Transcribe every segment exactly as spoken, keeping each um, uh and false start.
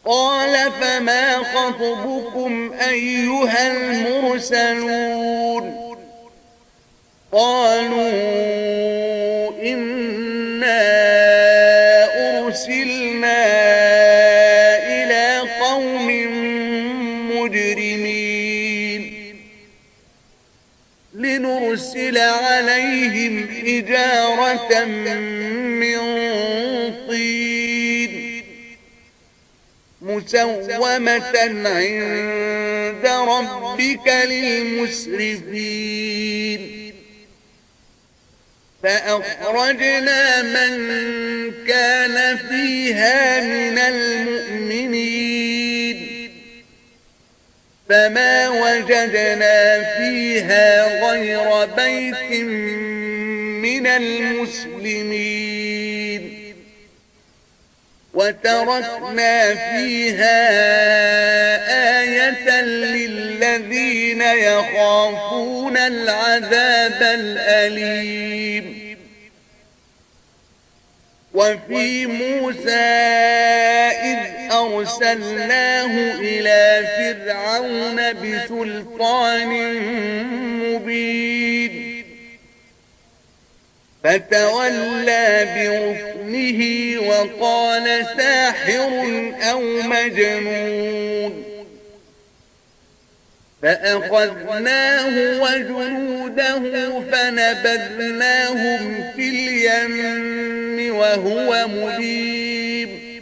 قال فما خطبكم أيها المرسلون قالوا إنا أرسلنا إلى قوم مجرمين لنرسل عليهم حجارة من طين مسومة عند ربك للمسرفين فأخرجنا من كان فيها من المؤمنين فما وجدنا فيها غير بيت من المسلمين وتركنا فيها آية للذين يخافون العذاب الأليم وفي موسى إذ أرسلناه إلى فرعون بسلطان مبين فتولى بركنه وقال ساحر أو مجنون فأخذناه وجنوده فنبذناهم في اليم وهو مليم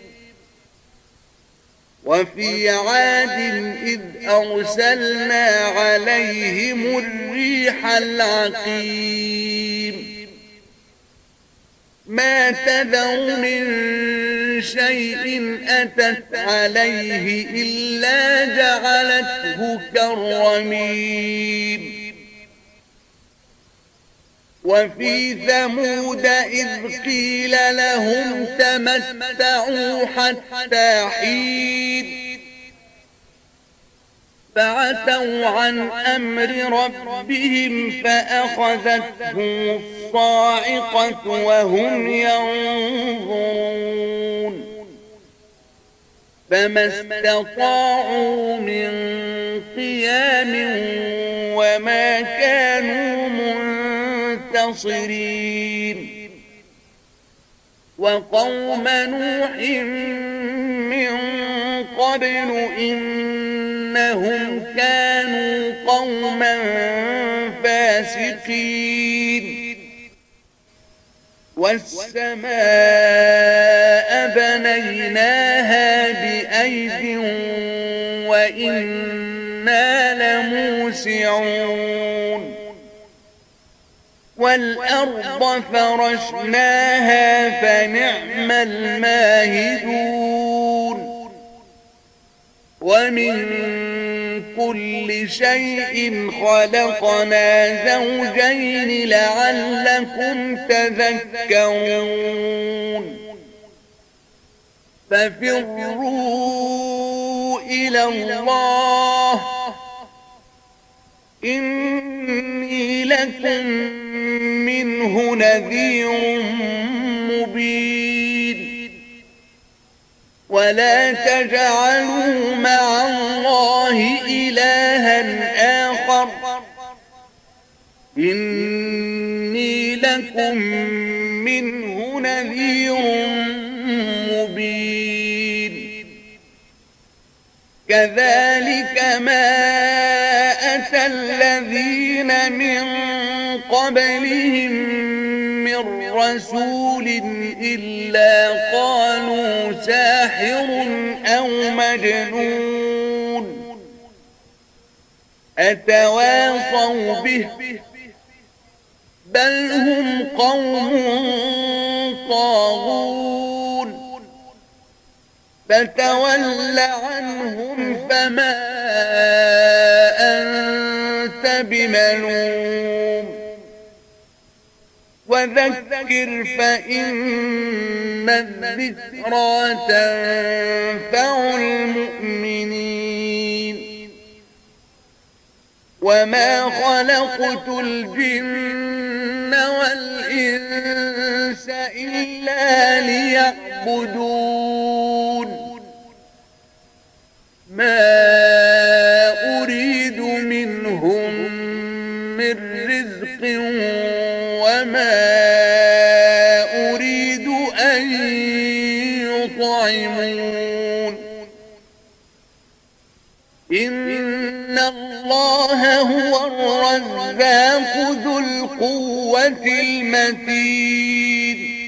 وفي عاد إذ أرسلنا عليهم الريح العقيم ما تذر من شيء أتت عليه إلا جعلته كالرميم وفي ثمود إذ قيل لهم تمتعوا حتى حين فعتوا عن أمر ربهم فأخذتهم الصاعقة وهم ينظرون فما استطاعوا من قيام وما كانوا منتصرين وقوم نوح من قبل إنهم كانوا قوما فاسقين والسماء بنيناها بأيد وإنا لموسعون والأرض فرشناها فنعم الماهدون ومن كل شيء خلقنا زوجين لعلكم تذكرون ففروا إلى الله إني لكم منه نذير مبين ولا تجعلوا مع الله إلها آخر إني لكم منه نذير مبين كذلك ما أتى الذين من قبلهم من رسول إلا قالوا ساحر أو مجنون أتواصوا به بل هم قوم طاغون فتول عنهم فما أنت بملوم وذكر فإن الذكرى تنفع المؤمنين وما خلقت الجن والإنس إلا ليعبدون ما أريد منهم من رزق وما أريد أن يطعمون إن الله هو الرزاق ذو القوة المتين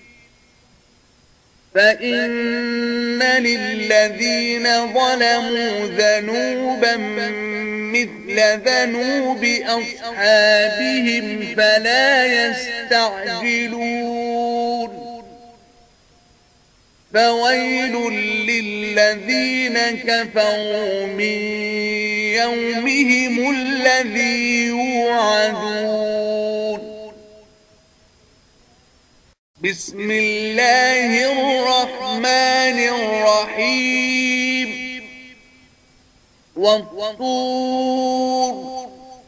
فإن للذين ظلموا ذنوبا مثل ذنوب أصحابهم فلا يستعجلون فويل للذين كفروا من يومهم الذي يوعدون بسم الله الرحمن الرحيم والطور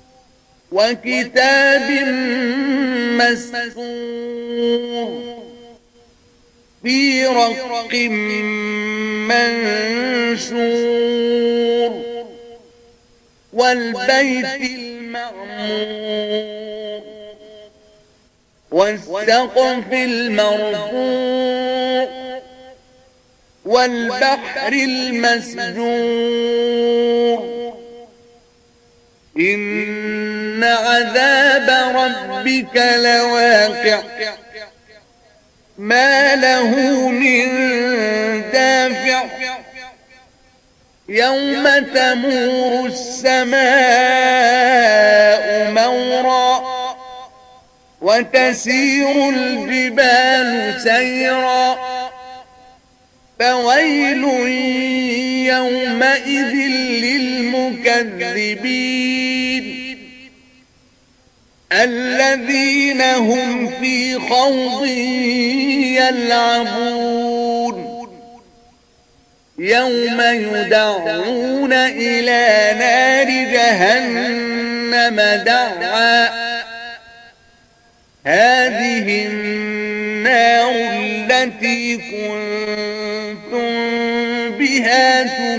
وكتاب مسطور في رق منشور والبيت المعمور والسقف المرفوع والبحر المسجور إن عذاب ربك لواقع ما له من دافع يوم تمور السماء مورا وتسير الجبال سيرا فويل يومئذ للمكذبين الذين هم في خوض يلعبون يوم يدعون إلى نار جهنم دعا هذه النار التي كنتم بها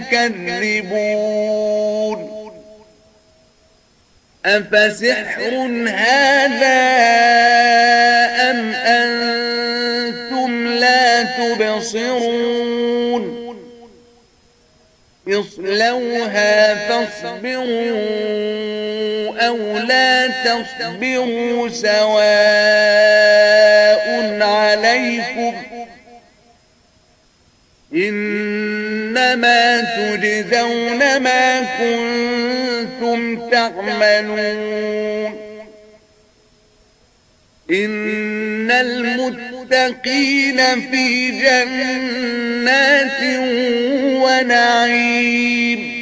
تكذبون أفسحر هذا أم أنتم لا تبصرون اصلوها فاصبروا أو لا تصبروا سواء عليكم إنما تجزون ما كنتم تعملون إن المتقين في جنات ونعيم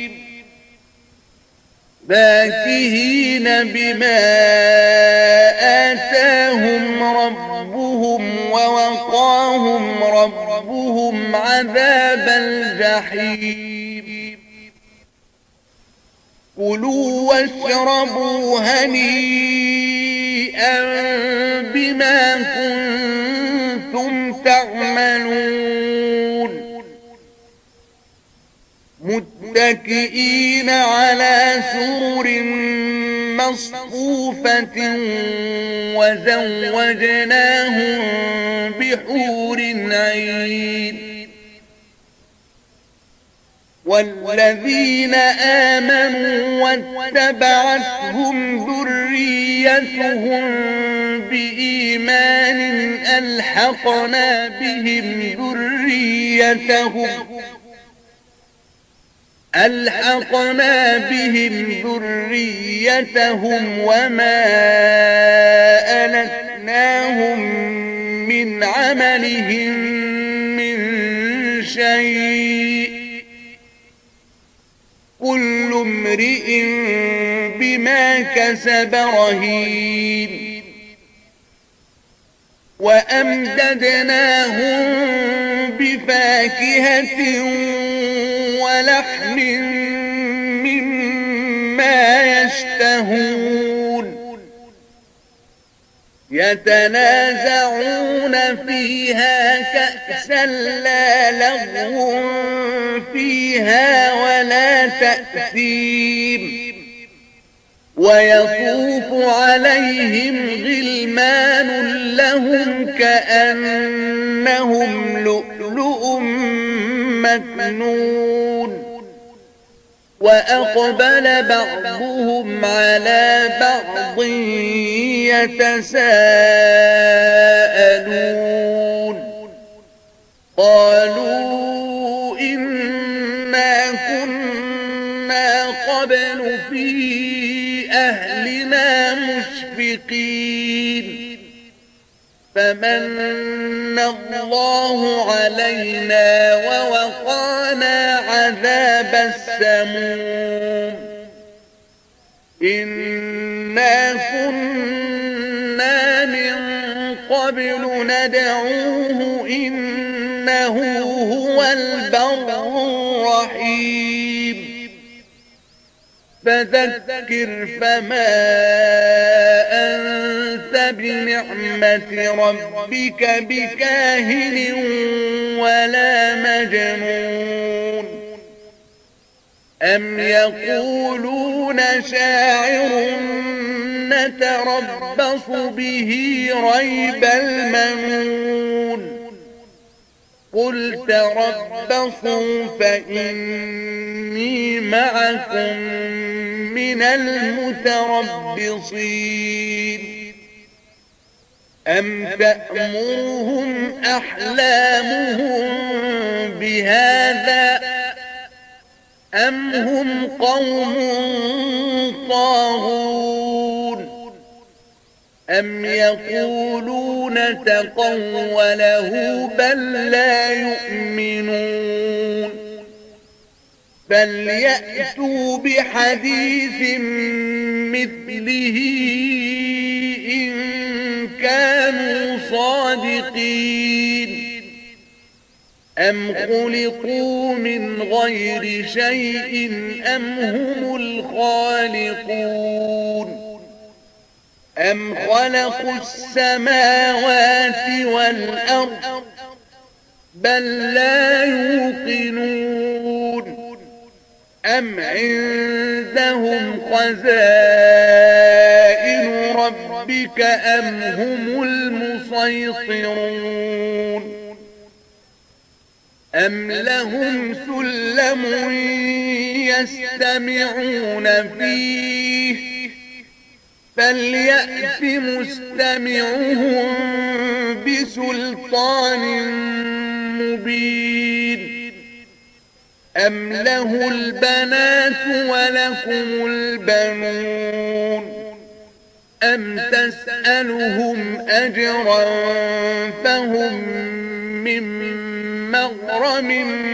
فاكهين بما آتاهم ربهم ووقاهم ربهم عذاب الجحيم كلوا واشربوا هنيئا بما كنتم تعملون متكئين على سرر مصفوفة وزوجناهم بحور عين والذين آمنوا واتبعتهم ذريتهم بإيمان ألحقنا بهم ذريتهم ألحقنا بهم ذريتهم وما ألتناهم من عملهم من شيء كل امرئ بما كسب رهين وأمددناهم بفاكهة ولحم مما يشتهون يتنازعون فيها كأسا لا لغو فيها ولا ذا تأثيم ويطوف عليهم غلمان لهم كأنهم لؤلؤ مكنون وأقبل بعضهم على بعض يتساءلون قالوا إنا كنا قبل في أهلنا مشفقين فمن الله علينا ووقانا عذاب السموم إنا كنا من قبل ندعوه إنه هو البر الرحيم فذكر فما أنت بنعمة ربك بكاهن ولا مجنون أم يقولون شاعر نتربص به ريب المنون قل تربصوا فإني معكم من المتربصين أم تأمرهم أحلامهم بهذا أم هم قوم طاغون أم يقولون تقوله بل لا يؤمنون فليأتوا بحديث مثله إن كانوا صادقين أم خلقوا من غير شيء أم هم الخالقون أم خلقوا السماوات والأرض بل لا يوقنون أم عندهم خزائن ربك أم هم المسيطرون أم لهم سلم يستمعون فيه فليأت مستمعهم بسلطان مبين أم له البنات ولكم البنون أم تسألهم أجرا فهم من مغرم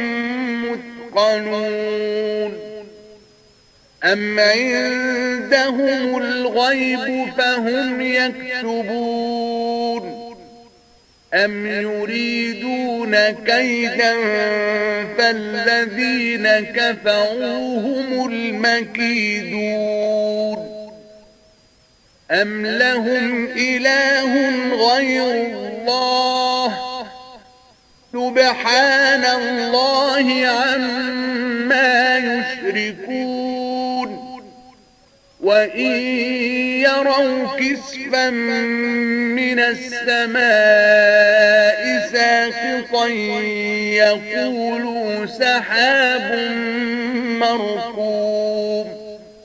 مثقلون أم عندهم الغيب فهم يكتبون أم يريدون كيدا فالذين كفروا هم المكيدون أم لهم إله غير الله سبحان الله عما يشركون وإن يروا كسفا من السماء ساقطا يقولوا سحاب مركوم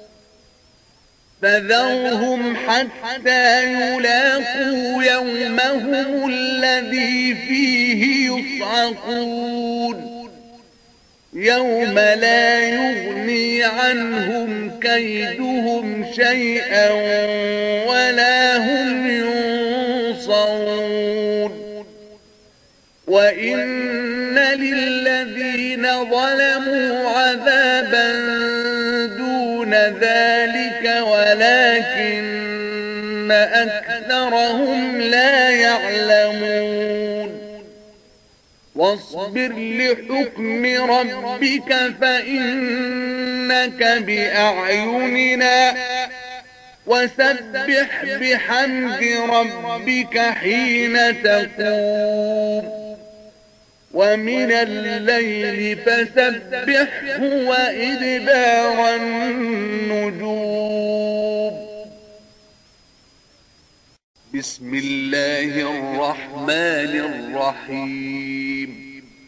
فذرهم حتى يلاقوا يومهم الذي فيه يصعقون يوم لا يغني عنهم كيدهم شيئا ولا هم ينصرون وإن للذين ظلموا عذابا دون ذلك ولكن أكثرهم لا يعلمون واصبر لحكم ربك فإنك بأعيننا وسبح بحمد ربك حين تقوم ومن الليل فسبحه وإدبار النجوم. بسم الله الرحمن الرحيم.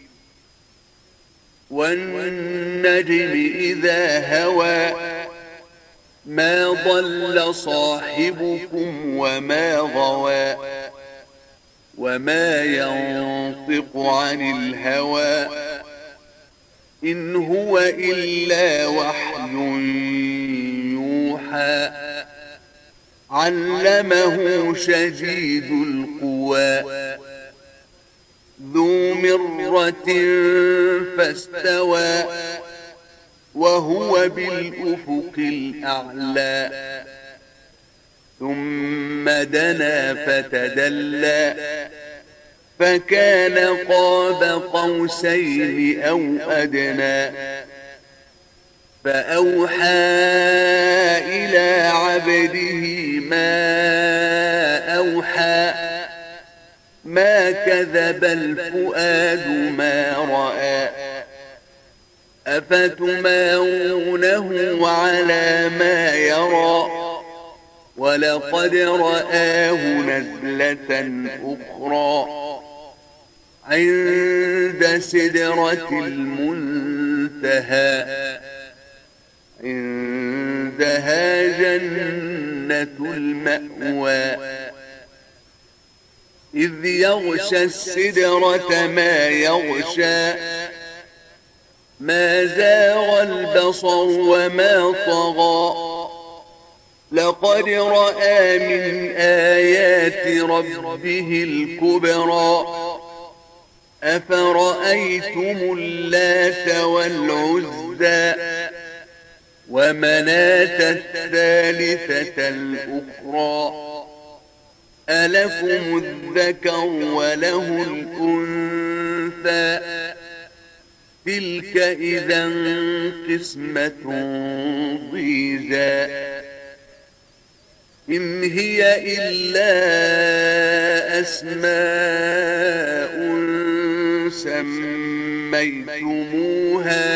والنجم إذا هوى ما ضل صاحبكم وما غوى وما ينطق عن الهوى إن هو إلا وحي يوحى علمه شديد القوى ذو مرة فاستوى وهو بالأفق الأعلى ثم دنا فتدلى فكان قاب قوسين أو أدنى فأوحى إلى عبده ما أوحى ما كذب الفؤاد ما رأى أفتمارونه على ما يرى ولقد رآه نزلة أخرى عند سدرة المنتهى عندها جنة المأوى إذ يغشى السدرة ما يغشى ما زاغ البصر وما طغى لقد رأى من آيات ربه الكبرى أفرأيتم اللات والعزى ومناة الثالثة الأخرى ألكم الذكر وله الأنثى تلك إذا قسمة ضيزى إن هي إلا أسماء سميتموها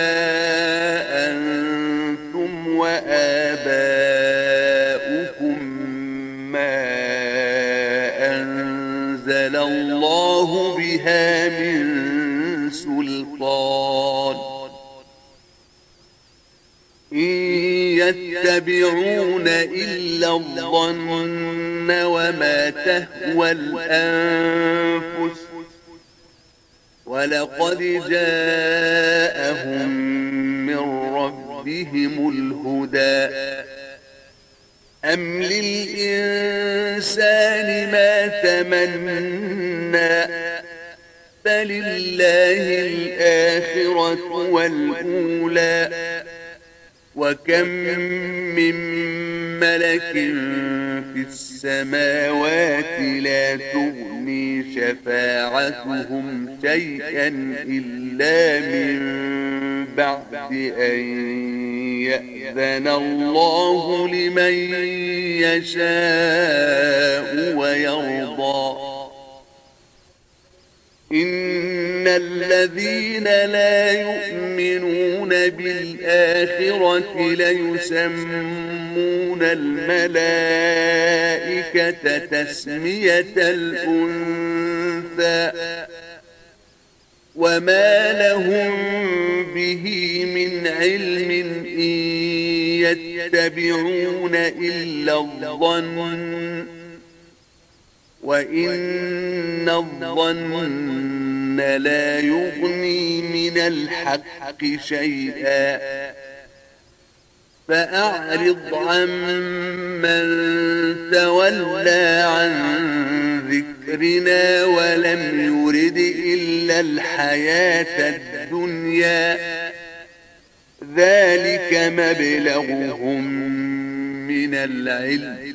أنتم وآباؤكم ما أنزل الله بها من سلطان إن يتبعون إلا الظن وما تهوى الأنفس ولقد جاءهم من ربهم الهدى أم للإنسان ما تمنى فلله الآخرة والأولى وكم من ملك في السماوات لا تغني شفاعتهم شيئا إلا من بعد أن يأذن الله لمن يشاء ويرضى إن الذين لا يؤمنون بالآخرة ليسمون الملائكة تسمية الأنثى وما لهم به من علم إن يتبعون إلا الظن وإن الظن لا يغني من الحق شيئا فأعرض عن من تولى عن ذكرنا ولم يرد إلا الحياة الدنيا ذلك مبلغهم من العلم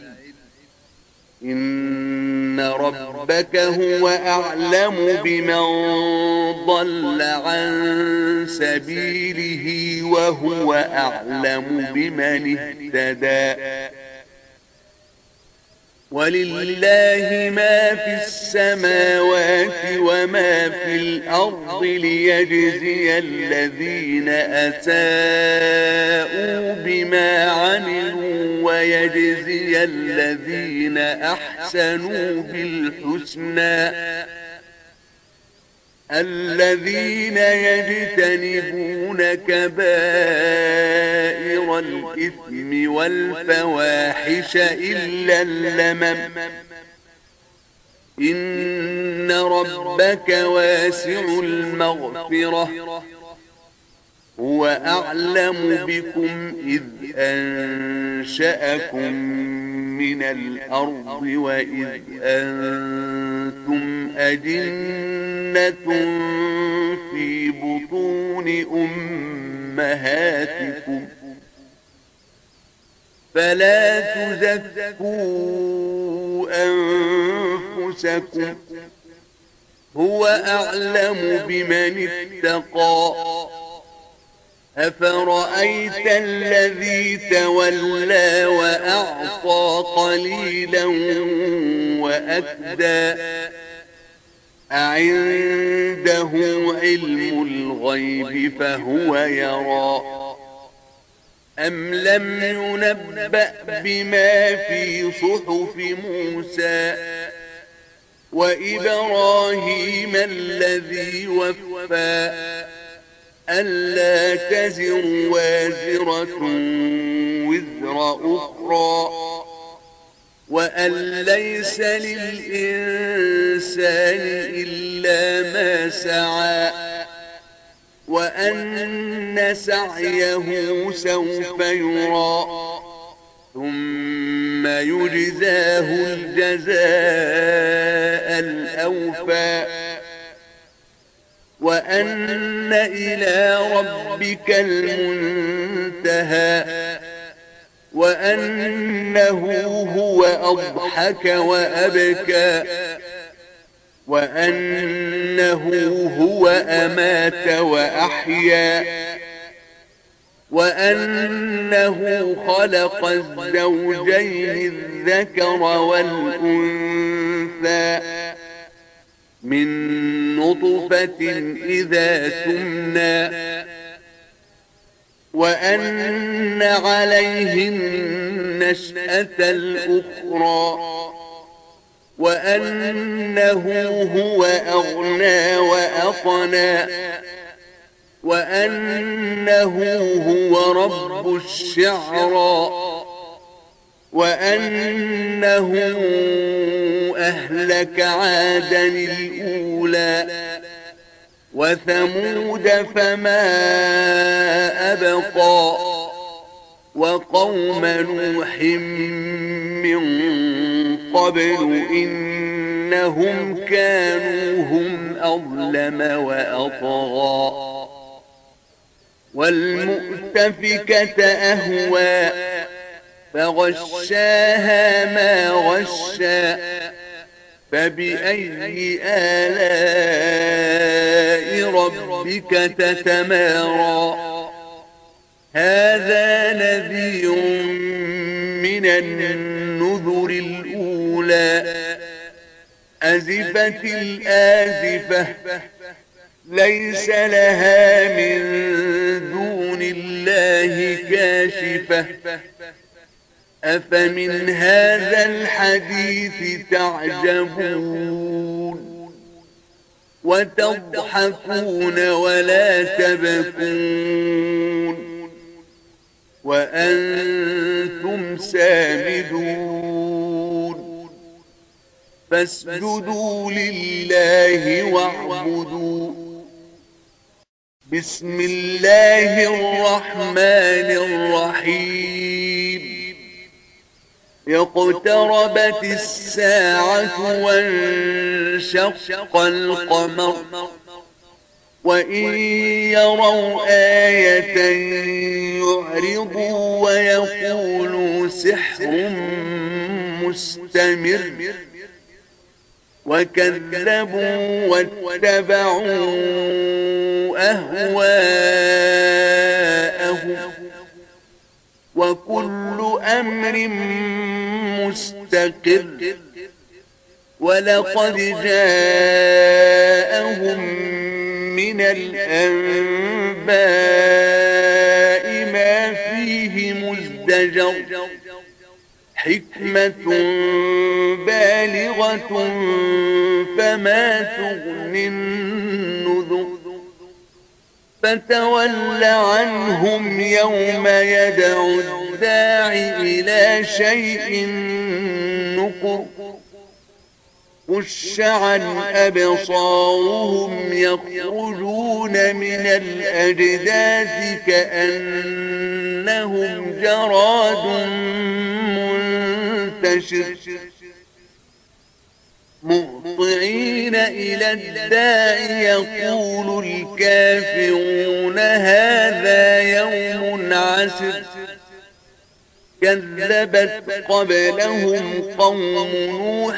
إن ربك هو أعلم بمن ضل عن سبيله وهو أعلم بمن اهتدى ولله ما في السماوات وما في الأرض ليجزي الذين أساءوا بما عملوا ويجزي الذين أحسنوا بالحسنى الذين يجتنبون كبائر الإثم والفواحش إلا اللمم إن ربك واسع المغفرة هو أعلم بكم إذ أنشأكم من الأرض وإذ أنتم أجنة في بطون أمهاتكم فلا تزكوا أنفسكم هو أعلم بمن اتقى أفرأيت الذي تولى وأعطى قليلا وأكدى أعنده علم الغيب فهو يرى أم لم ينبأ بما في صحف موسى وإبراهيم الذي وفى ألا تزر وازرة وزر أخرى وأن ليس للإنسان إلا ما سعى وأن سعيه سوف يرى ثم يجزاه الجزاء الأوفى وأن إلى ربك المنتهى وأنه هو أضحك وأبكى وأنه هو أمات وأحيا وأنه خلق الزوجين الذكر والأنثى من نطفة إذا تمنى وأن عليه النشأة الأخرى وأنه هو أغنى وأقنى وأنه هو رب الشعرى وأنه أهلك عادا الأولى وثمود فما أبقى وقوم نوح من قبل إنهم كانوا هم أظلم وأطغى والمؤتفكة أهوى فغشاها ما غشى فبأي آلاء ربك تتمارى هذا نذير من النذر الأولى أزفت الآزفة ليس لها من دون الله كاشفة أفمن هذا الحديث تعجبون وتضحكون ولا تبكون وأنتم سامدون فاسجدوا لله واعبدوا بسم الله الرحمن الرحيم اقتربت الساعة وانشق القمر وإن يروا آية يعرضوا ويقولوا سحر مستمر وكذبوا واتبعوا أهواءهم وكل أمر مستقر مستقر ولقد جاءهم من الأنباء ما فيه مزدجر حكمة بالغة فما تغني النذر فتول عنهم يوم يدعو الداعي إلى شيء نكر خش عن أبصارهم يخرجون من الأجداث كأنهم جراد منتشر مهطعين إلى الداعي يقول الكافرون هذا يوم عسر كذبت قبلهم قوم نوح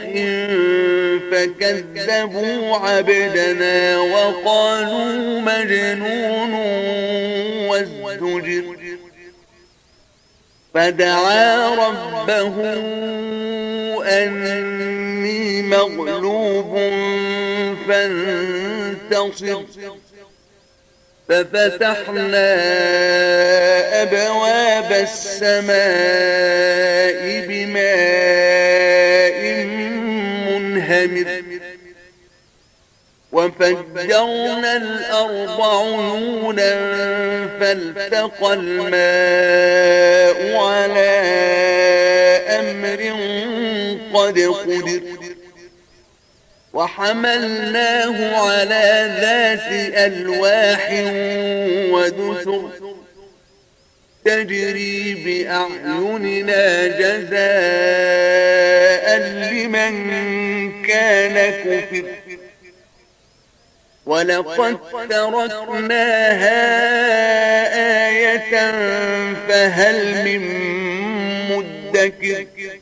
فكذبوا عبدنا وقالوا مجنون وازدجر فدعا ربه أني مغلوب فانتصر ففتحنا أبواب السماء بماء منهمر وفجرنا الأرض عيونا فالتقى الماء على أمر قد قدر وحملناه على ذات ألواح ودسر تجري بأعيننا جزاء لمن كان كفر ولقد تركناها آية فهل من مدكر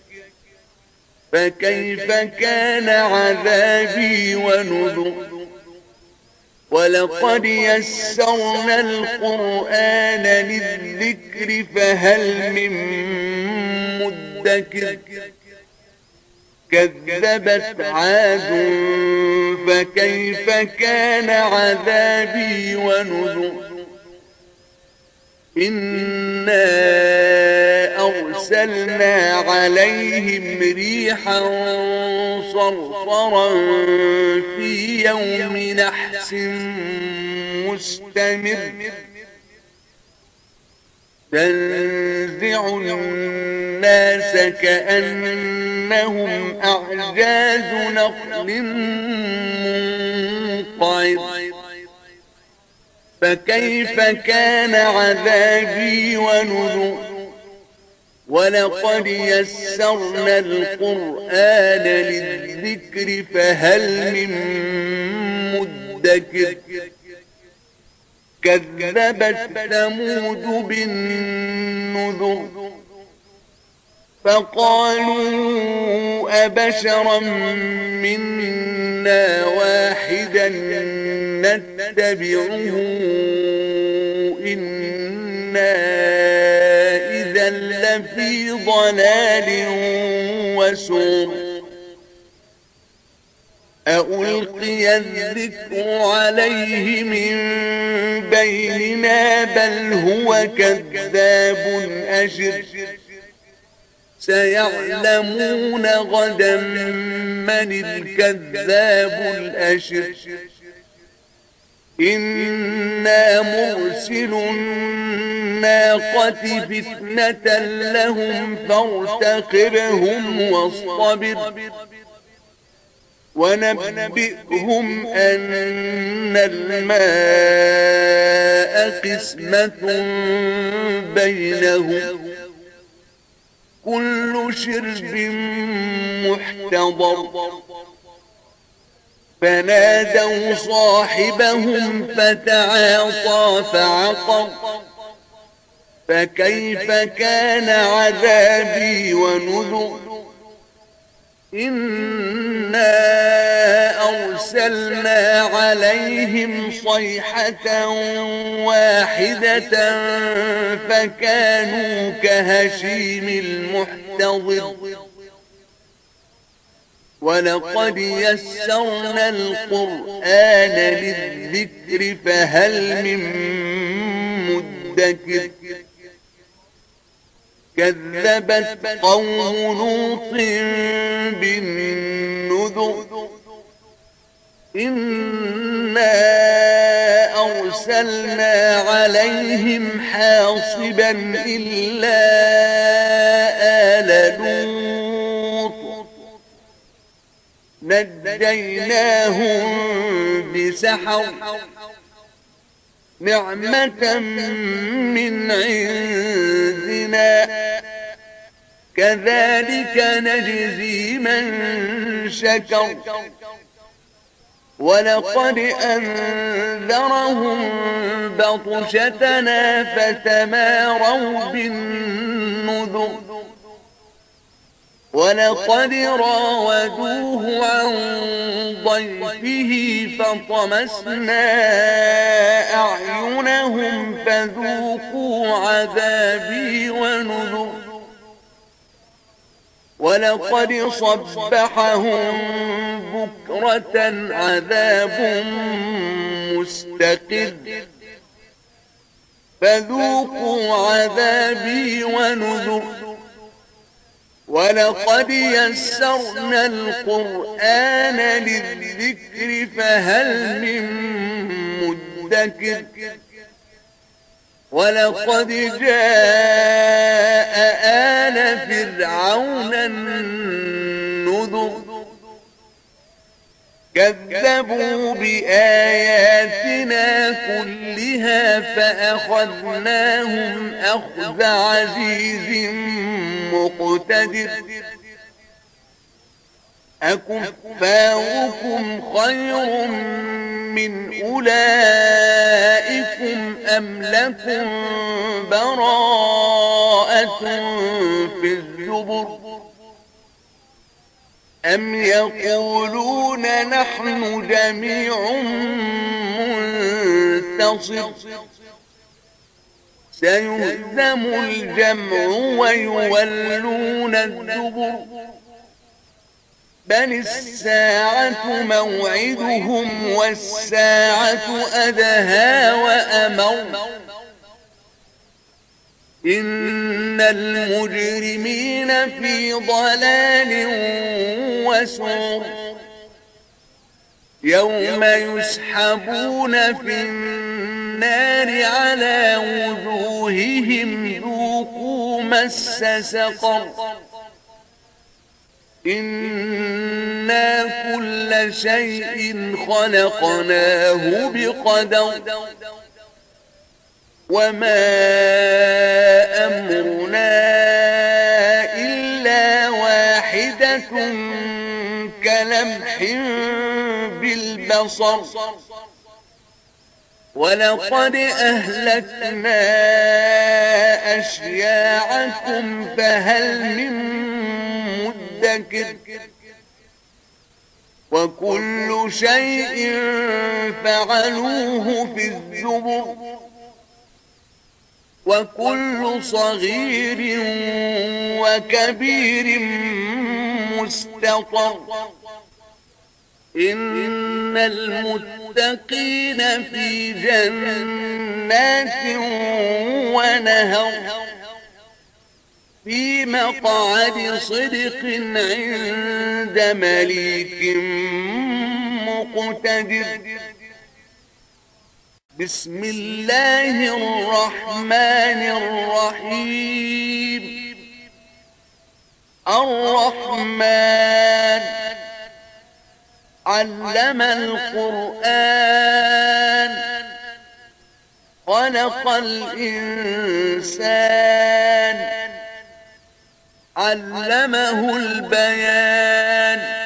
فكيف كان عذابي ونذر ولقد يسرنا القرآن للذكر فهل من مدكر كذبت عاد فكيف كان عذابي ونذر إنا أرسلنا عليهم ريحا صرصرا في يوم نحس مستمر تنزع الناس كأنهم أعجاز نخل منقعر فكيف كان عذابي ونذر ولقد يسرنا القرآن للذكر فهل من مدكر كذبت ثمود بالنذر فقالوا أبشرا منا واحدا نتبعه إنا إذا لفي ضلال وسعر أألقي الذكر عليه من بيننا بل هو كذاب أشر سيعلمون غدا من الكذاب الأشر إنا مرسل الناقة فتنة لهم فارتقبهم واصطبر ونبئهم أن الماء قسمة بينهم كل شرب محتضر فنادوا صاحبهم فتعاطى فعقر فكيف كان عذابي ونذر إنا أرسلنا عليهم صيحة واحدة فكانوا كهشيم المحتضر ولقد يسرنا القرآن للذكر فهل من مدكر كذبت قوم لوط بالنذر إنا أرسلنا عليهم حاصبا إلا آل لوط نجيناهم بسحر نعمة من عندنا كذلك نجزي من شكر ولقد أنذرهم بطشتنا فتماروا بالنذر ولقد راودوه عن ضيفه فطمسنا أعينهم فذوقوا عذابي ونذر ولقد صبحهم بكرة عذاب مستقر فذوقوا عذابي ونذر ولقد يسرنا القرآن للذكر فهل من مدكر ولقد جاء آل فرعون النذر كذبوا بآياتنا كلها فأخذناهم أخذ عزيز مقتدر أكفاركم خير من أولئكم أم لكم براءة في الزبر أم يقولون نحن جميع منتصر سيهزم الجمع ويولون الدبر بل الساعة موعدهم والساعة أدهى وأمر إن المجرمين في ضلال وسعر يوم يسحبون في النار على وجوههم ذوقوا مس سقر إنا كل شيء خلقناه بقدر وما أمرنا إلا واحدة كلمح بالبصر ولقد أهلكنا أشياعكم فهل من مدكر وكل شيء فعلوه في الزبر وكل صغير وكبير مستطر إن المتقين في جنات ونهر في مقعد صدق عند مليك مقتدر بسم الله الرحمن الرحيم الرحمن علم القرآن خلق الإنسان علمه البيان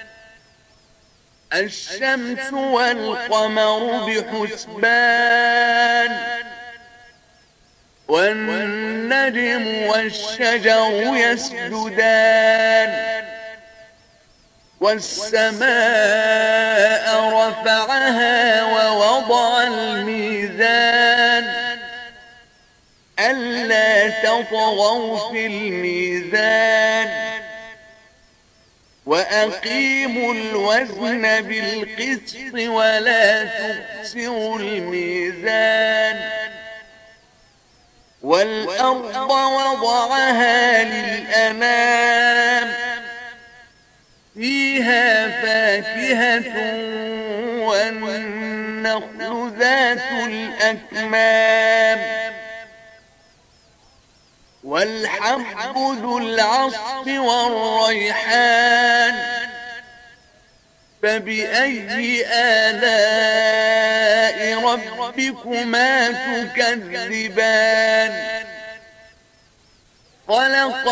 الشمس والقمر بحسبان والنجم والشجر يسجدان والسماء رفعها ووضع الميزان ألا تطغوا في الميزان وأقيموا الوزن بالقسط ولا تخسروا الميزان والأرض وضعها للأنام فيها فاكهة والنخل ذات الأكمام والحب ذو العصف والريحان فبأي آلاء ربكما تكذبان خلق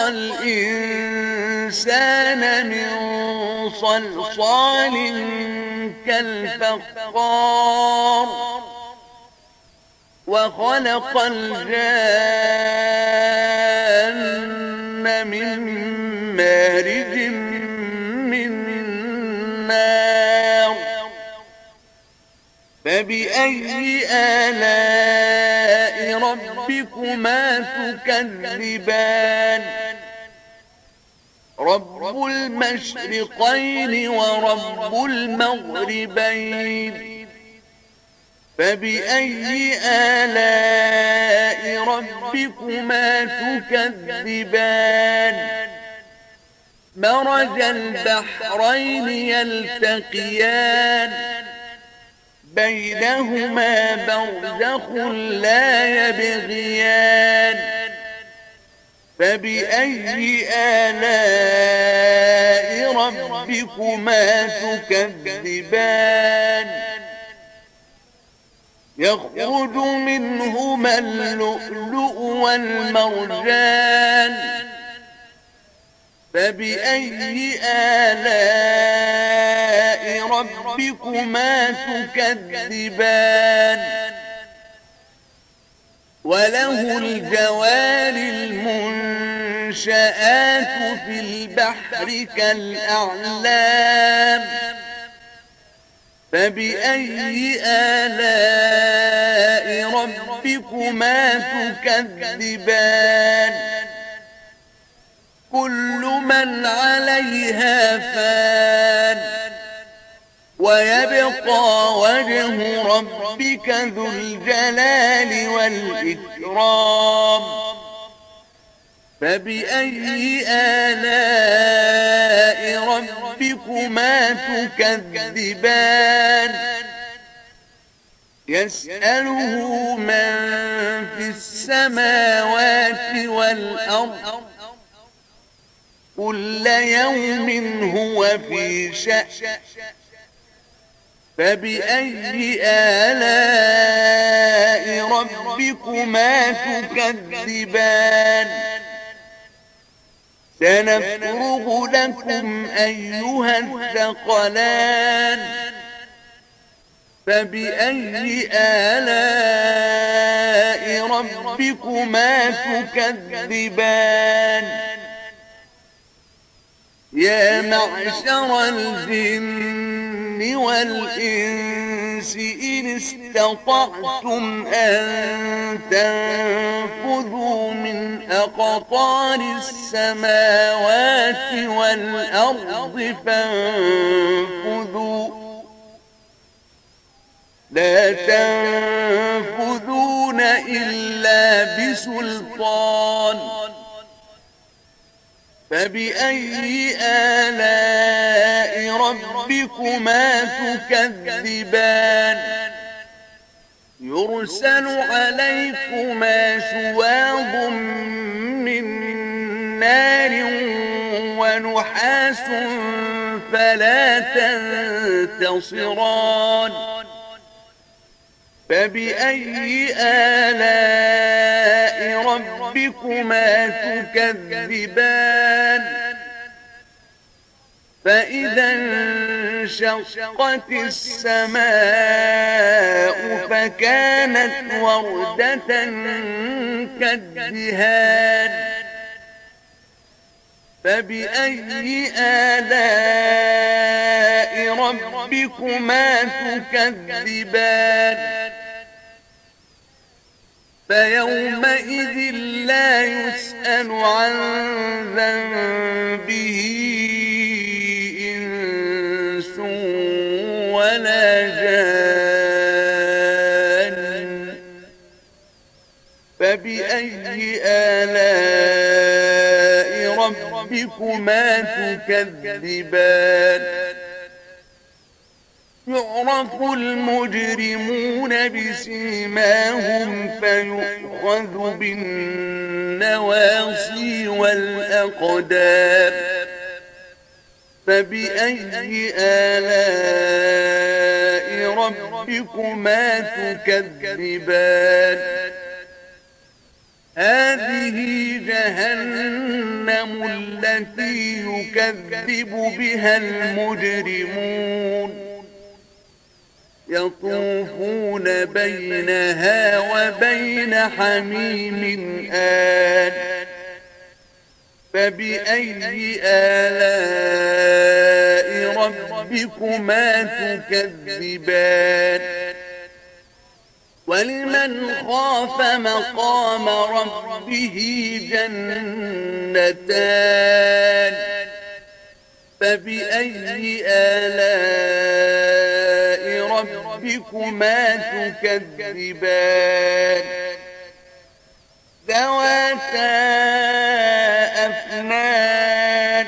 الإنسان من صلصال كالفخار وخلق الجان من مارج من نار فبأي آلاء ربكما تكذبان رب المشرقين ورب المغربين فبأي آلاء ربكما تكذبان مرج البحرين يلتقيان بينهما برزخ لا يبغيان فبأي آلاء ربكما تكذبان يخرج منهما اللؤلؤ والمرجان فبأي آلاء ربكما تكذبان وله الجوار المنشآت في البحر كالأعلام فبأي آلاء ربكما تكذبان كل من عليها فان ويبقى وجه ربك ذو الجلال والإكرام فبأي آلاء ربكما تكذبان يسأله من في السماوات والأرض كل يوم هو في شأن فبأي آلاء ربكما تكذبان سنفرغ لكم أيها الثقلان فبأي آلاء ربكما تكذبان يا معشر الجن والإنس إن استطعتم أن تنفذوا من أقطار السماوات والأرض فانفذوا لا تنفذون إلا بسلطان فبأي آلاء ربكما تكذبان يرسل عليكما شواظ من نار ونحاس فلا تنتصران فبأي آلاء ربكما تكذبان فإذا انشقت السماء فكانت وردة كالدهان فبأي آلاء ربكما تكذبان فيومئذ لا يسأل عن ذنبه فبأي آلاء ربكما تكذبان يعرف المجرمون بسيماهم فيؤخذ بالنواصي والأقدام فبأي آلاء ربكما تكذبان هذه جهنم التي يكذب بها المجرمون يطوفون بينها وبين حميم آن فبأي آلاء ربكما تكذبان ولمن خاف مقام ربه جنتان فبأي آلاء ربكما تكذبان ذواتا أفنان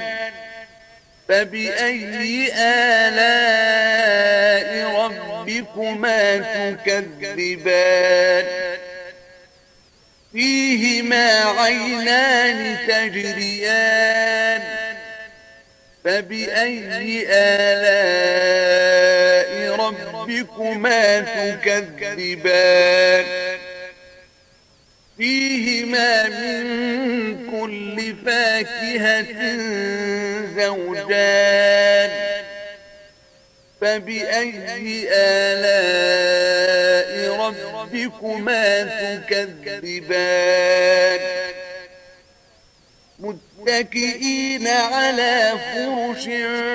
فبأي آلاء ربكما تكذبان فيهما عينان تجريان فبأي آلاء ربكما تكذبان فيهما من كل فاكهة زوجان فبأي آلاء ربكما تكذبان متكئين على فرش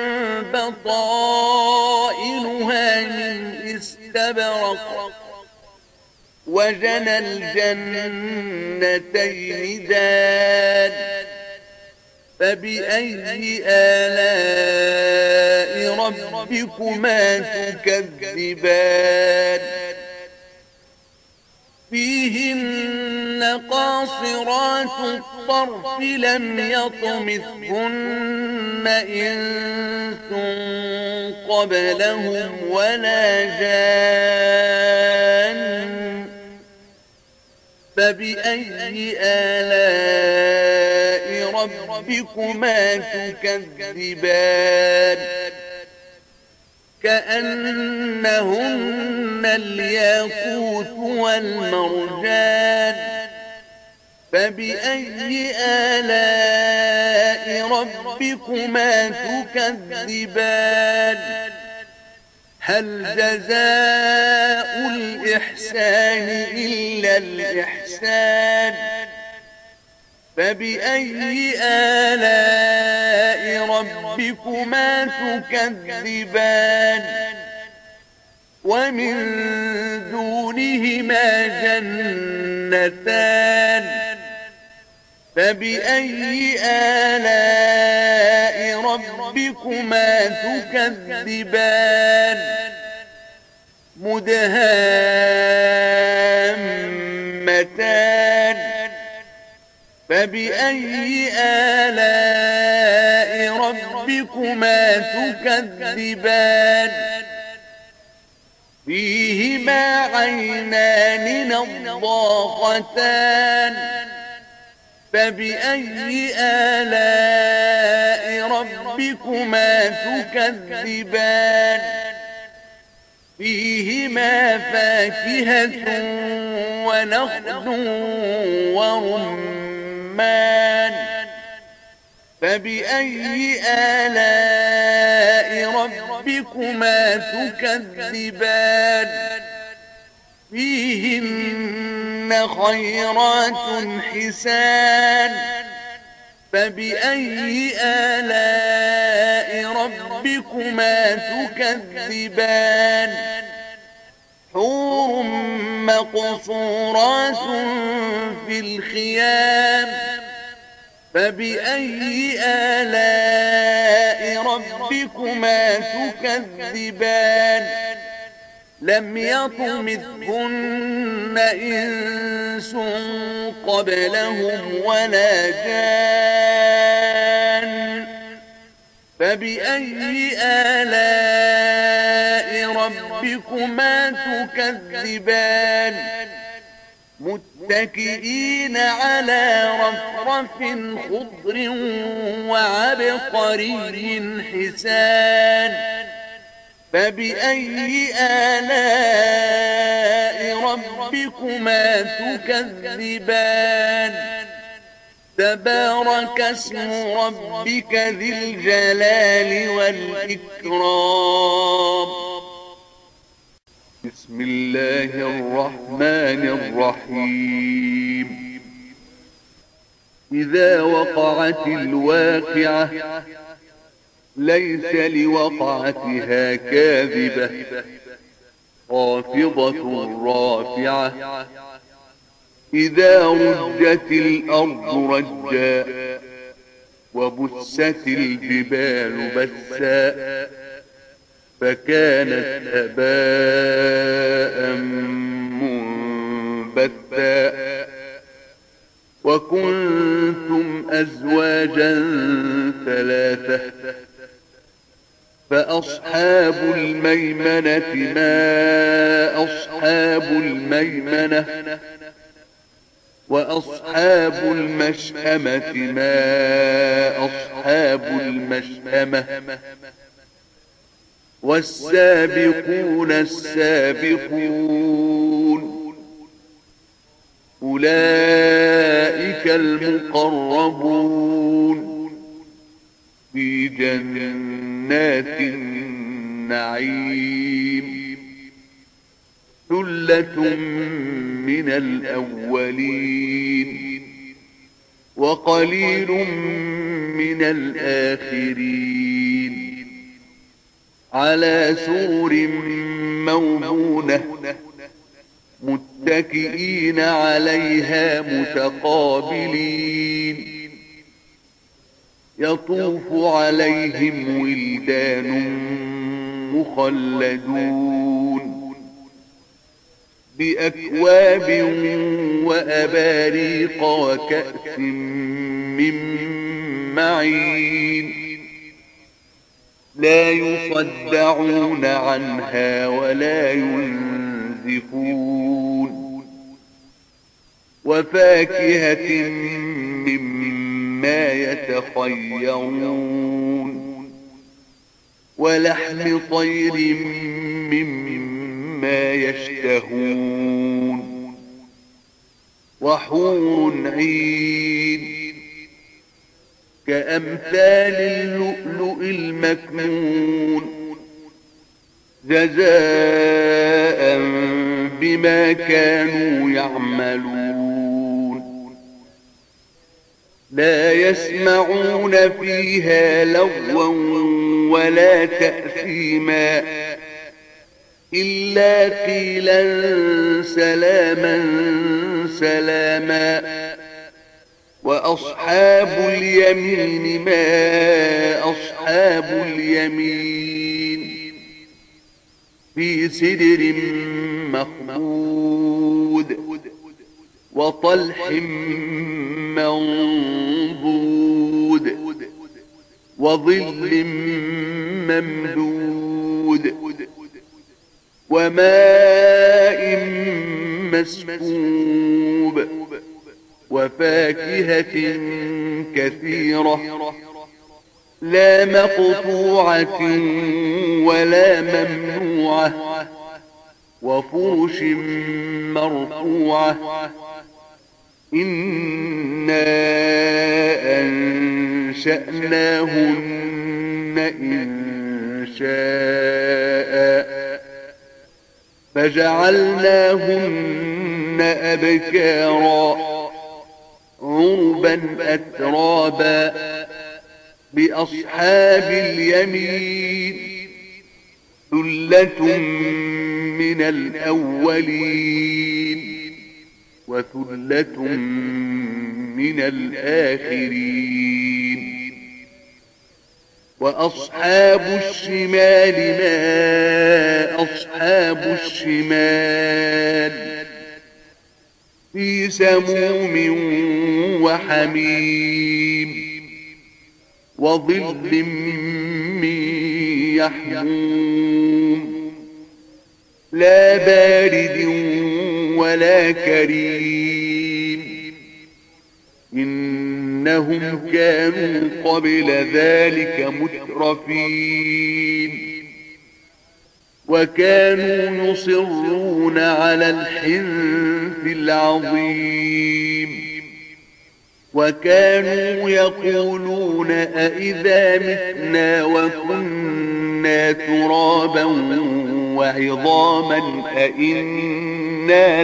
بطائنها من استبرق وجنى الجنتين دان فبأي آلاء ربكما تكذبان فيهن قاصرات الطرف لم يطمثهن إنس قبلهم ولا جان فبأي آلاء ربكما تكذبان كأنهن الياقوت والمرجان فبأي آلاء ربكما تكذبان هل جزاء الإحسان إلا الإحسان فبأي آلاء ربكما تكذبان ومن دونهما جنتان فبأي آلاء ربكما تكذبان مدهامتان فبأي آلاء ربكما تكذبان فيهما عينان نضاختان فبأي آلاء ربكما تكذبان فيهما فاكهة ونخل ورمان فبأي آلاء ربكما تكذبان فيهن خيرات حسان فبأي آلاء ربكما تكذبان حور مقصورات في الخيام فبأي آلاء ربكما تكذبان لم يطمثهن إنس قبلهم ولا جان فبأي آلاء ربكما تكذبان متكئين على رفرف خضر وعبقري حسان فبأي آلاء ربكما تكذبان تبارك اسم ربك ذي الجلال والإكرام بسم الله الرحمن الرحيم إذا وقعت الواقعة ليس لوقعتها كاذبة خافضة رافعة إذا رجت الأرض رجا وبست الجبال بسا فكانت هباء منبثا وكنتم أزواجا ثلاثة فأصحاب الميمنة ما أصحاب الميمنة وأصحاب المشأمة ما أصحاب المشأمة والسابقون السابقون أولئك المقربون في جنات النعيم ثلة من الأولين وقليل من الآخرين على سرر موضونة متكئين عليها متقابلين يطوف عليهم ولدان مخلدون بأكواب وأباريق وكأس من معين لا يصدعون عنها ولا ينزفون وفاكهة مما يتخيرون ولحم طير مما يشتهون وحور عين كأمثال اللؤلؤ المكنون جزاء بما كانوا يعملون لا يسمعون فيها لغوا ولا تأثيما إلا قيلا سلاما سلاما وأصحاب اليمين ما أصحاب اليمين في سدر مخضود وطلح منضود وظل ممدود وماء مسكوب وفاكهة كثيرة لا مقطوعة ولا ممنوعة وفرش مرفوعة إنا أنشأناهن إن شاء فجعلناهن أبكارا عربا أترابا بأصحاب اليمين ثلة من الأولين وثلة من الآخرين وأصحاب الشمال ما أصحاب الشمال في سموم وحميم وظل من يحموم لا بارد ولا كريم إنهم كانوا قبل ذلك مترفين وكانوا يصرون على الحنث العظيم وكانوا يقولون أئذا متنا وكنا ترابا وعظاما أئنا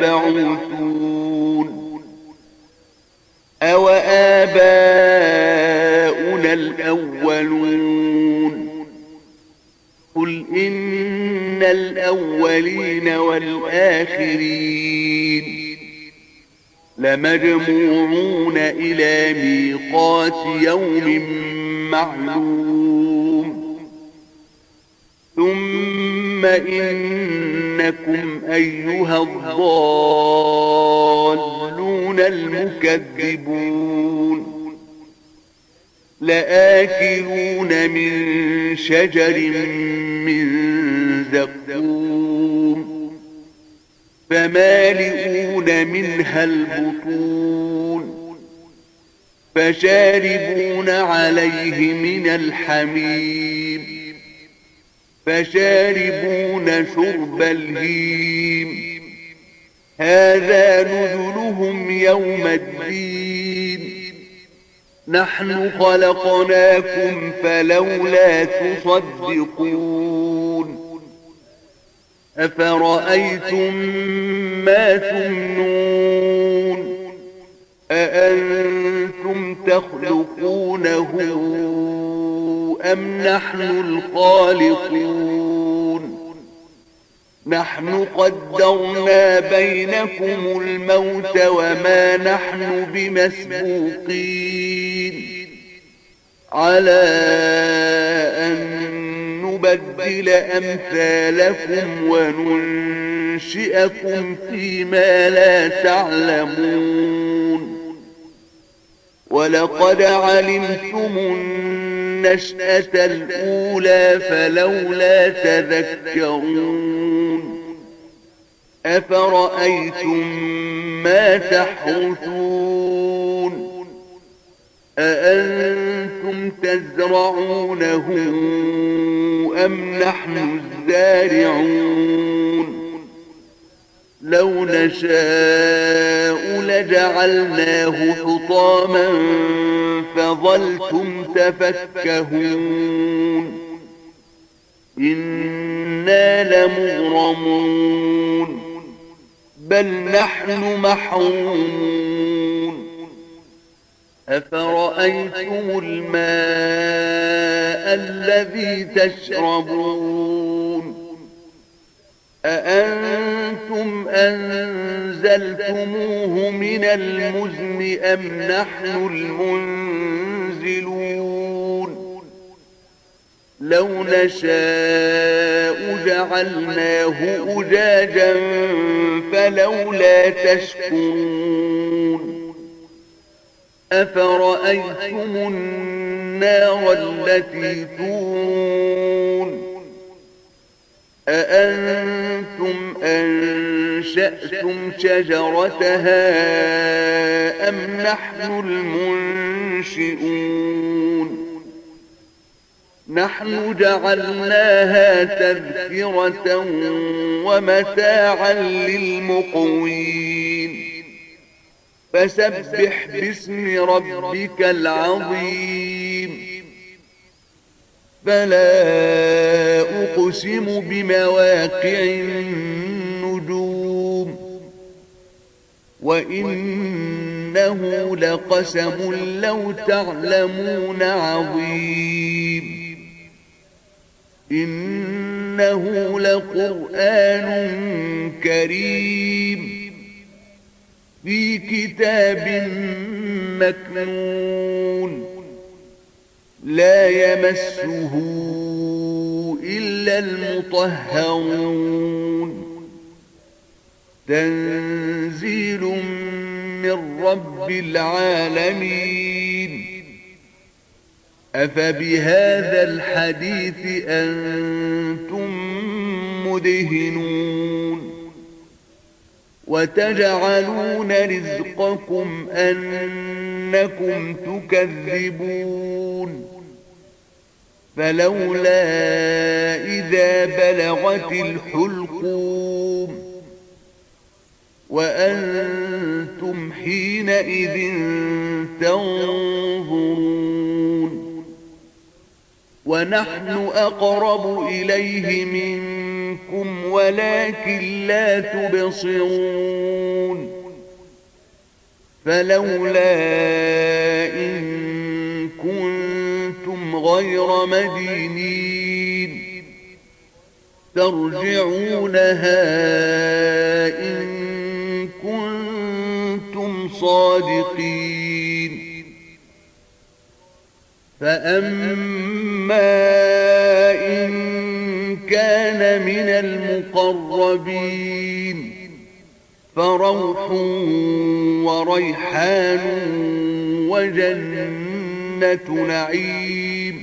لمبعوثون أو آباؤنا الأولون قل إن الأولين والآخرين لمجموعون إلى ميقات يوم معلوم ثم إنكم أيها الضالون المكذبون لآكلون من شجر من زقوم فمالئون منها البطون فشاربون عليه من الحميم فشاربون شرب الهيم هذا نزلهم يوم الدين نحن خلقناكم فلولا تصدقون أفرأيتم ما تمنون أأنتم تخلقونه أم نحن الخالقون نحن قدرنا بينكم الموت وما نحن بمسبوقين على أن نبدل أمثالكم وننشئكم فيما لا تعلمون ولقد علمتم النشأة الأولى فلولا تذكرون أفرأيتم ما تحرثون أأنتم تزرعونه أم نحن الزارعون لو نشاء لجعلناه حطاما فظلتم تفكهون إنا لمغرمون بل نحن محرومون أفرأيتم الماء الذي تشربون أأنتم أنزلتموه من المزن أم نحن المنزلون لو نشاء جعلناه أجاجا فلولا تشكرون أفرأيتم النار التي تورون أأنتم أنشأتم شجرتها أم نحن المنشئون نحن جعلناها تذكرة ومتاعا للمقوين فسبح باسم ربك العظيم فلا أقسم بمواقع النجوم وإنه لقسم لو تعلمون عظيم إنه لقرآن كريم في كتاب مكنون لا يمسه إلا المطهرون تنزيل من رب العالمين أفبهذا الحديث أنتم مدهنون وتجعلون رزقكم أنكم تكذبون فلولا إذا بلغت الحلقوم وأنتم حينئذ تنظرون ونحن أقرب إليه منكم ولكن لا تبصرون فلولا إن كنتم غير مدينين ترجعونها إن كنتم صادقين فأما إن كان من المقربين فروح وريحان وجنة نعيم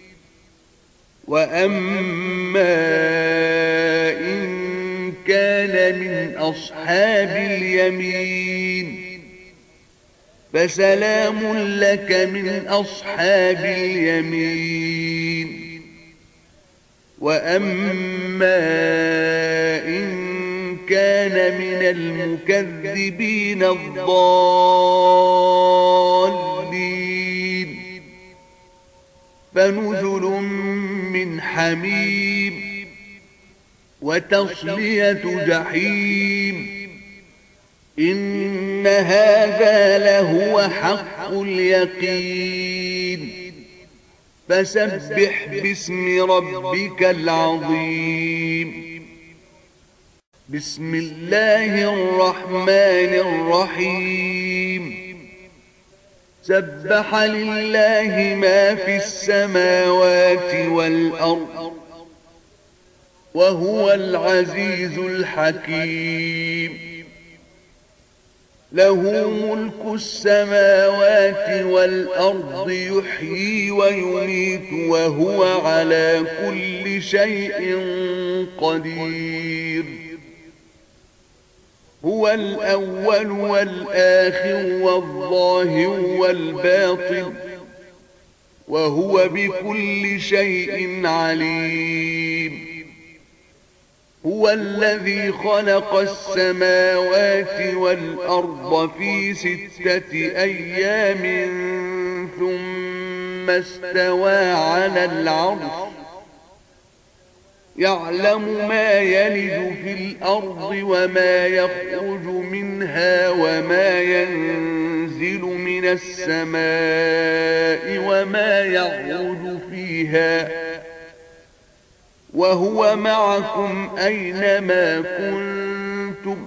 وأما إن كان من أصحاب اليمين فسلام لك من أصحاب اليمين وأما إن كان من المكذبين الضالين فنزل من حميم وتصلية جحيم إن هذا لهو حق اليقين فسبح باسم ربك العظيم بسم الله الرحمن الرحيم سبح لله ما في السماوات والأرض وهو العزيز الحكيم له ملك السماوات والأرض يحيي ويميت وهو على كل شيء قدير هو الأول والآخر والظاهر والباطن وهو بكل شيء عليم هو الذي خلق السماوات والأرض في ستة أيام ثم استوى على العرش يعلم ما يلج في الأرض وما يخرج منها وما ينزل من السماء وما يعرج فيها وهو معكم أينما كنتم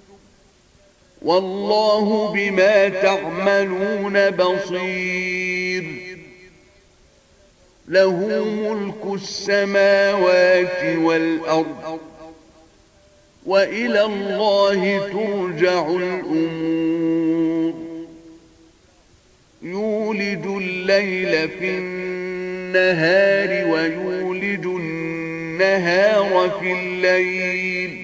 والله بما تعملون بصير له ملك السماوات والأرض وإلى الله ترجع الأمور يولج الليل في النهار ويولج النهار في الليل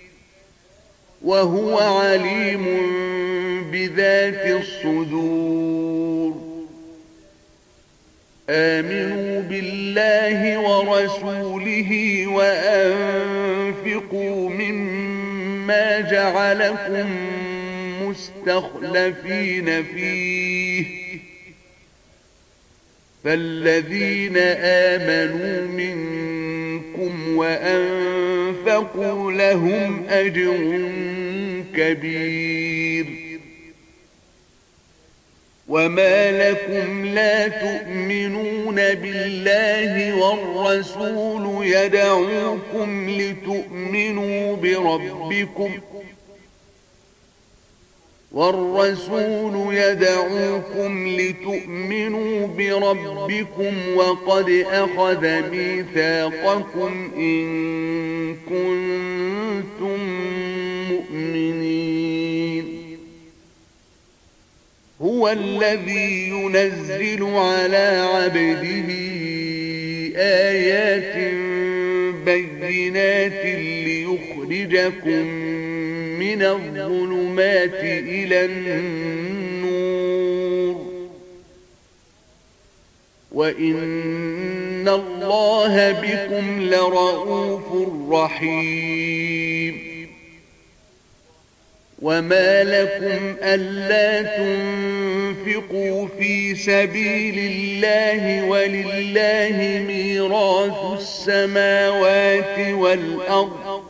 وهو عليم بذات الصدور آمنوا بالله ورسوله وأنفقوا مما جعلكم مستخلفين فيه فالذين آمنوا منكم وأنفقوا لهم أجر كبير وما لكم لا تؤمنون بالله والرسول يدعوكم لتؤمنوا بربكم والرسول يدعوكم لتؤمنوا بربكم وقد أخذ ميثاقكم إن كنتم مؤمنين. هو الذي ينزل على عبده آيات بينات ليخرجكم من الظلمات إلى النور وإن الله بكم لرؤوف رحيم. وما لكم ألا تنفقوا في سبيل الله ولله ميراث السماوات والأرض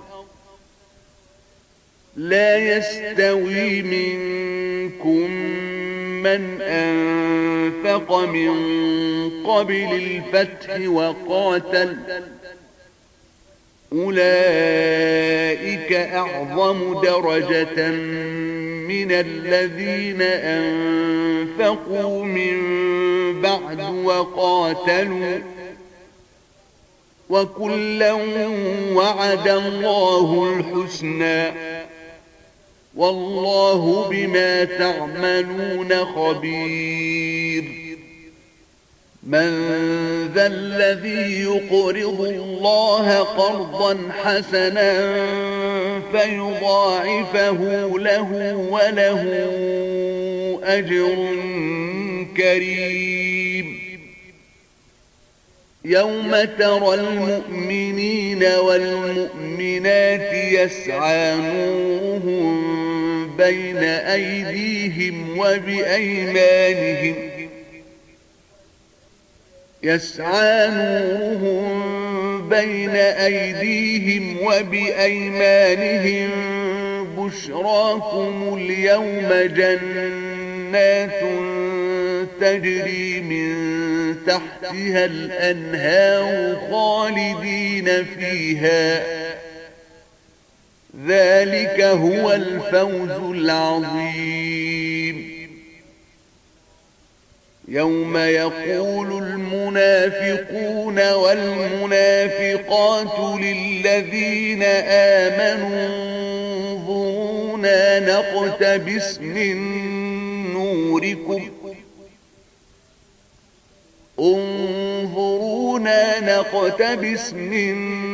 لا يستوي منكم من أنفق من قبل الفتح وقاتل أولئك أعظم درجة من الذين أنفقوا من بعد وقاتلوا وكلا وعد الله الحسنى والله بما تعملون خبير. من ذا الذي يقرض الله قرضا حسنا فيضاعفه له وله أجر كريم. يوم ترى المؤمنين والمؤمنات يسعى نورهم بين أيديهم وبأيمانهم يسعى نورهم بين أيديهم وبأيمانهم بشراكم اليوم جنات تجري من تحتها الأنهار خالدين فيها ذلك هو الفوز العظيم. يوم يقول المنافقون والمنافقات للذين آمنوا انظرونا نقتبس من نوركم انظرونا نقتبس من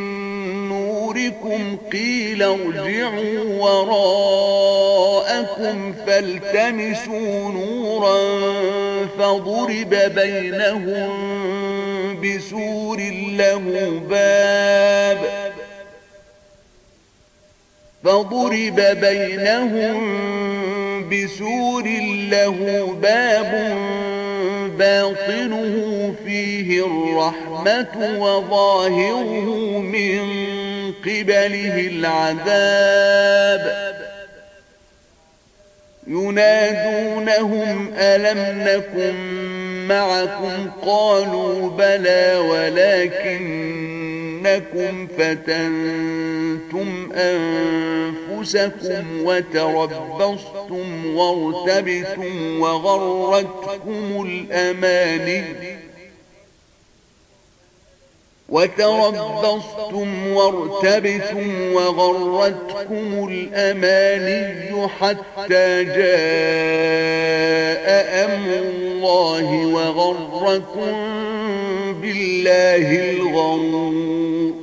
نوركم قيل ارجعوا وراءكم فالتمسوا نورا فضرب بينهم بسور له باب فضرب بينهم بسور له باب باطنه فيه الرحمة وظاهره من قبله العذاب ينادونهم ألم نكن معكم قالوا بلى ولكنكم فتنتم أنفسكم وتربصتم وارتبتم وغرتكم الأماني وتربصتم وارتبتم وغرتكم الأماني حتى جاء أمر الله وغركم بالله الغرور.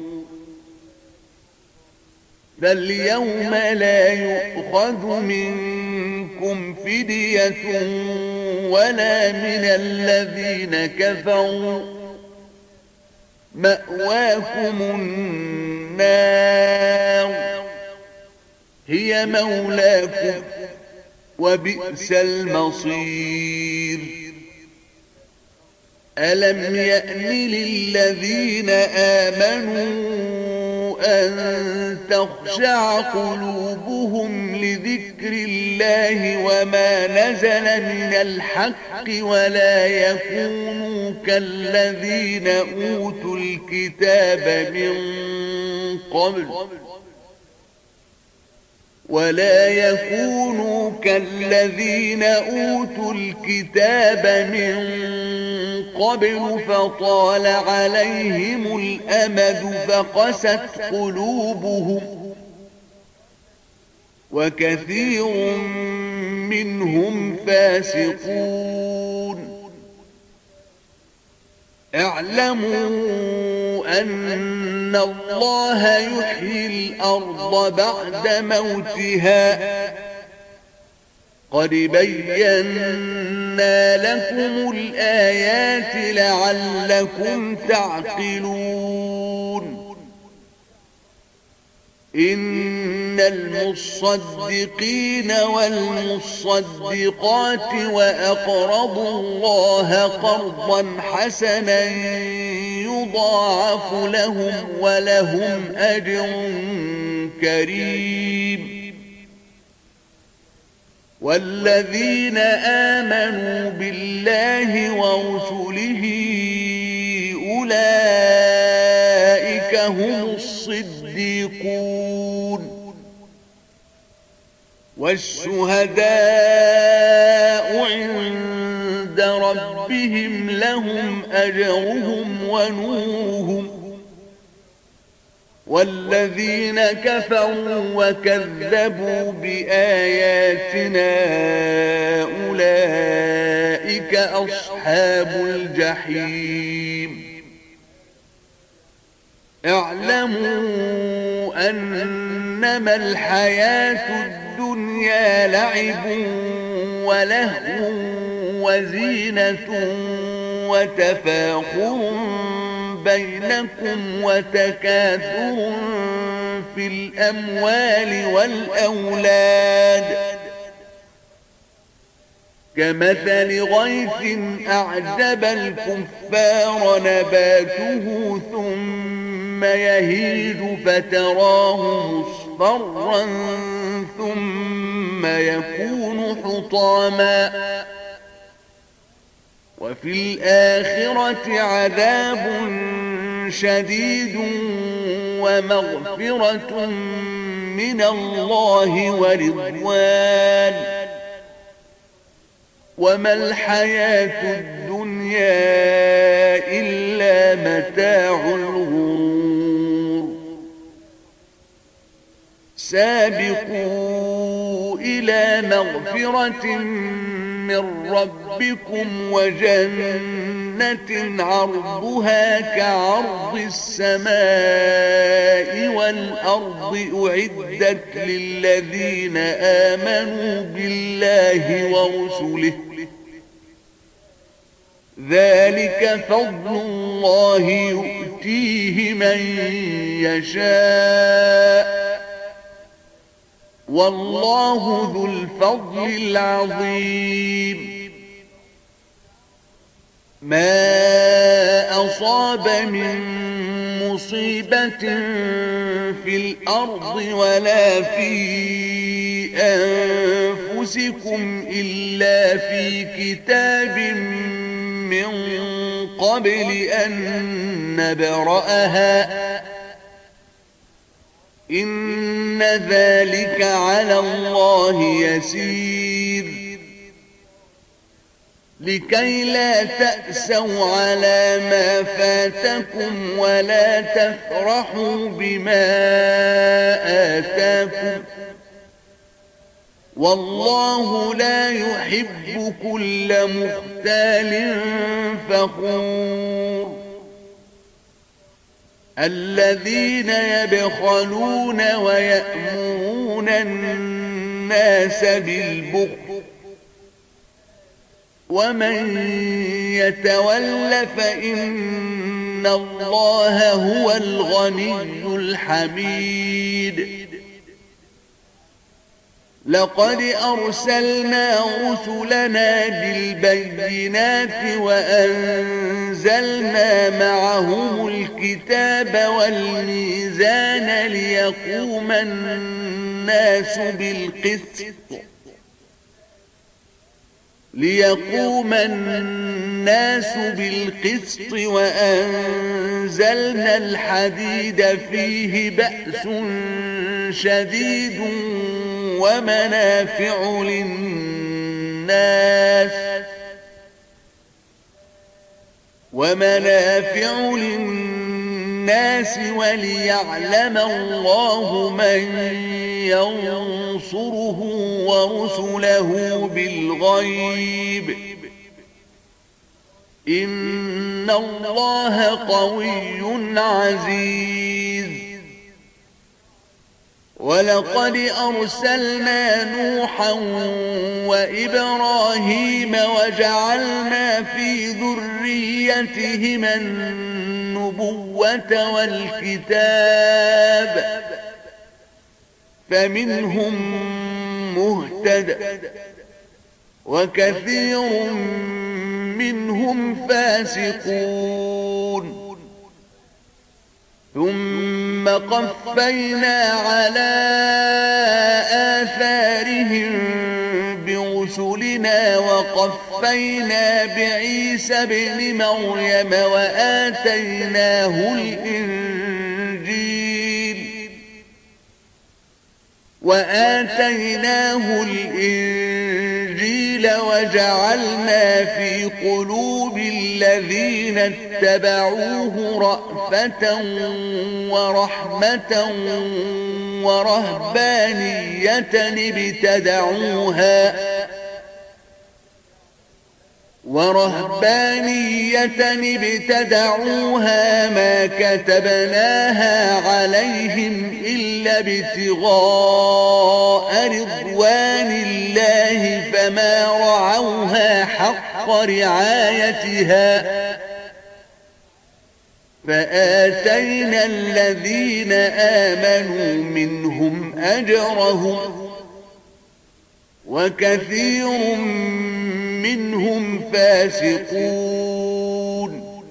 فاليوم لا يؤخذ منكم فدية ولا من الذين كفروا مأواكم النار هي مولاكم وبئس المصير. ألم يأن للذين آمنوا أن تخشع قلوبهم لذكر الله وما نزل من الحق ولا يكونوا كالذين أوتوا الكتاب من قبل ولا يكونوا كالذين أوتوا الكتاب من قبل فطال عليهم الأمد فقست قلوبهم وكثير منهم فاسقون. اعلموا أن الله يحيي الأرض بعد موتها قد بينا لكم الآيات لعلكم تعقلون. إن المصدقين والمصدقات وأقرضوا الله قرضا حسنا يضاعف لهم ولهم أجر كريم. والذين آمنوا بالله ورسله أولئك هم الصديقون والشهداء عند ربهم لهم أجرهم ونورهم. والذين كفروا وكذبوا بآياتنا أولئك أصحاب الجحيم. اعلموا أنما الحياة الدنيا لعب ولهو وزينة وتفاخر بينكم وتكاثر في الأموال والأولاد كمثل غيث أعجب الكفار نباته ثم يهيج فتراه مصفرا ثم يكون حطاما وفي الآخرة عذاب شديد ومغفرة من الله ورضوان وما الحياة الدنيا إلا متاع الغرور. سابقوا إلى مغفرة من ربكم وجنة عرضها كعرض السماء والأرض أعدت للذين آمنوا بالله ورسله ذلك فضل الله يؤتيه من يشاء والله ذو الفضل العظيم. ما أصاب من مصيبة في الأرض ولا في أنفسكم إلا في كتاب من قبل أن نبرأها إن ذلك على الله يسير. لكي لا تأسوا على ما فاتكم ولا تفرحوا بما آتاكم والله لا يحب كل مختال فخور. الذين يبخلون ويأمرون الناس بالبخل ومن يتول فإن الله هو الغني الحميد. لقد أرسلنا رسلنا بالبينات وأنزلنا معهم الكتاب والميزان ليقوم الناس بالقسط ليقوم الناس بالقسط وأنزلنا الحديد فيه بأس شديد ومنافع للناس ومنافع للناس وليعلم الله من ينصره ورسله بالغيب إن الله قوي عزيز. ولقد أرسلنا نوحا وإبراهيم وجعلنا في ذريتهما النبوة والكتاب فمنهم مهتد وكثير منهم فاسقون. ثم قفينا على آثارهم برسلنا وقفينا بعيسى ابن مريم وآتيناه الإنجيل وآتيناه الإنجيل وجعلنا في قلوب الذين اتبعوه رأفة ورحمة ورهبانية ابتدعوها ورهبانية ابتدعوها ما كتبناها عليهم إلا ابتغاء رضوان الله فما رعوها حق رعايتها فآتينا الذين آمنوا منهم أجرهم وكثير منهم فاسقون.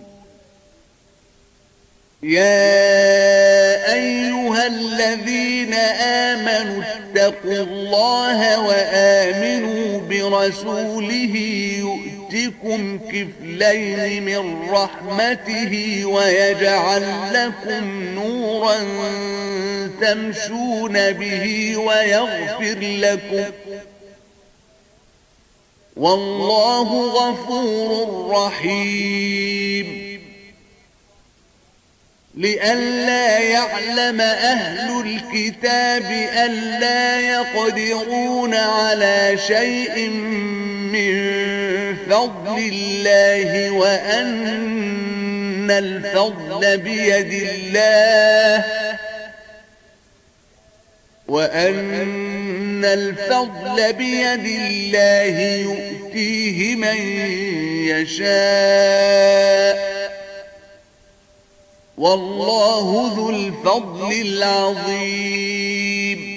يا أيها الذين آمنوا اتقوا الله وآمنوا برسوله يؤتكم كفلين من رحمته ويجعل لكم نورا تمشون به ويغفر لكم والله غفور رحيم. لئلا يعلم أهل الكتاب ألا يقدرون على شيء من فضل الله وأن الفضل بيد الله وأن الفضل بيد الله يؤتيه من يشاء والله ذو الفضل العظيم.